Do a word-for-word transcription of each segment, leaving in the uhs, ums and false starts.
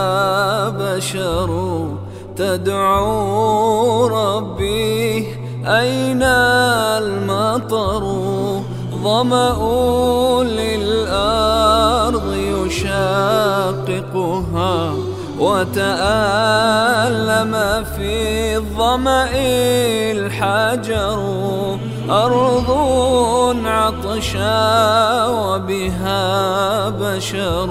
بشر تدعو ربي أين المطر ظمأ للأرض يشاققها وتألم في الظمأ الحجر أرض عطشا وبها بشر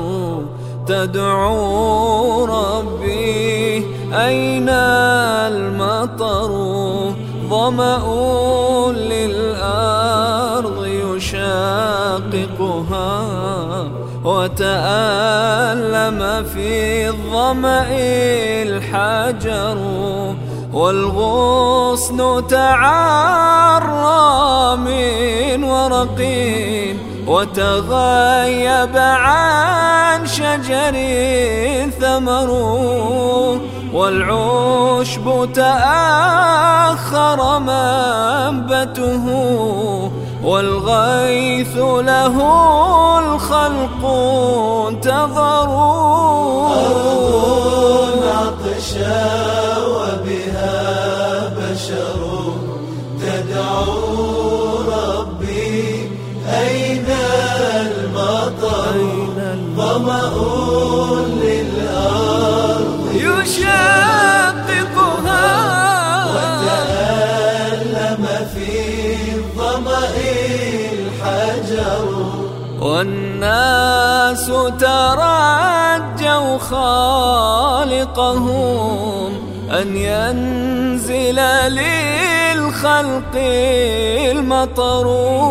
تدعو ربي أين المطر ظمأ للأرض يشاققها وتألم في الظمأ الحجر والغصن تعرى من ورق وتغيب عن شجر ثمر والعشب تأخر منبته والغيث له الخلق انتظروا أرض عطشا وبها بشر تدعو ربي أين المطر ظمأ للأرض يشاققها وتألم في الظمأ الحجر والناس ترجوا خالقهم أن ينزل للخلق المطر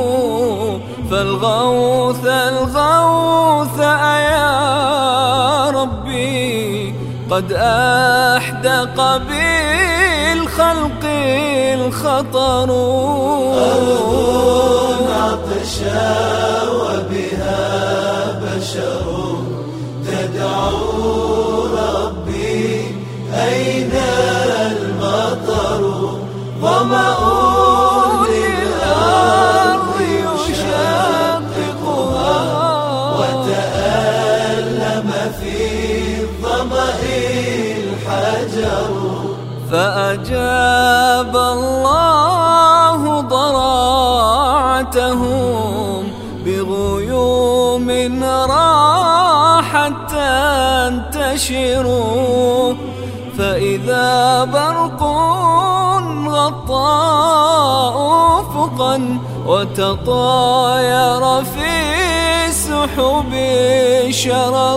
فالغوث الغوث أيا ربي قد أحدق بالخلق الخطر أرض عطشا وبها بشر تدعو ربي أين المطر ظمأ للأرض يشاققها وتألم في الظمأ الحجر فأجاب الله ضراعتهم بغيوم راحت تنتشر فإذا برق غطى أفقا وتطاير في السحب شرر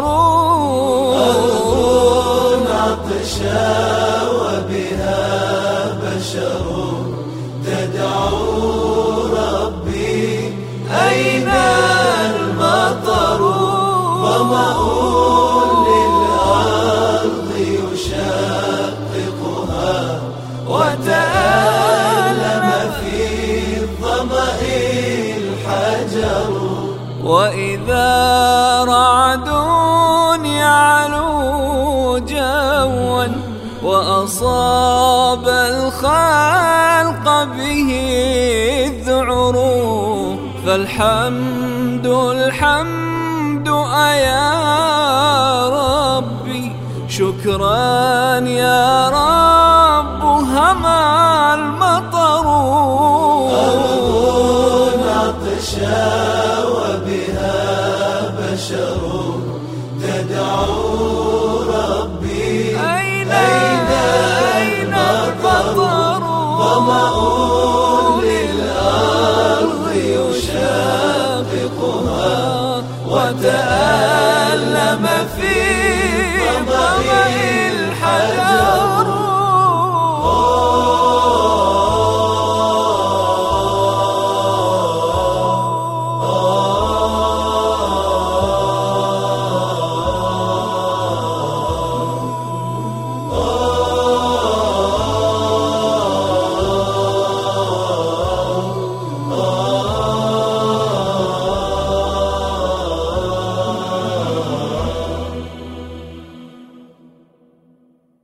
أرض عطشا وبها بشر تدعو ربي أين المطر ظمأ للأرض يشاققها وتألم في الظمأ الحجر وإذا رعد يعلو جوا وأصاب الخلق به الذعر فالحمد الحمد أيا ربي شكرا يا رب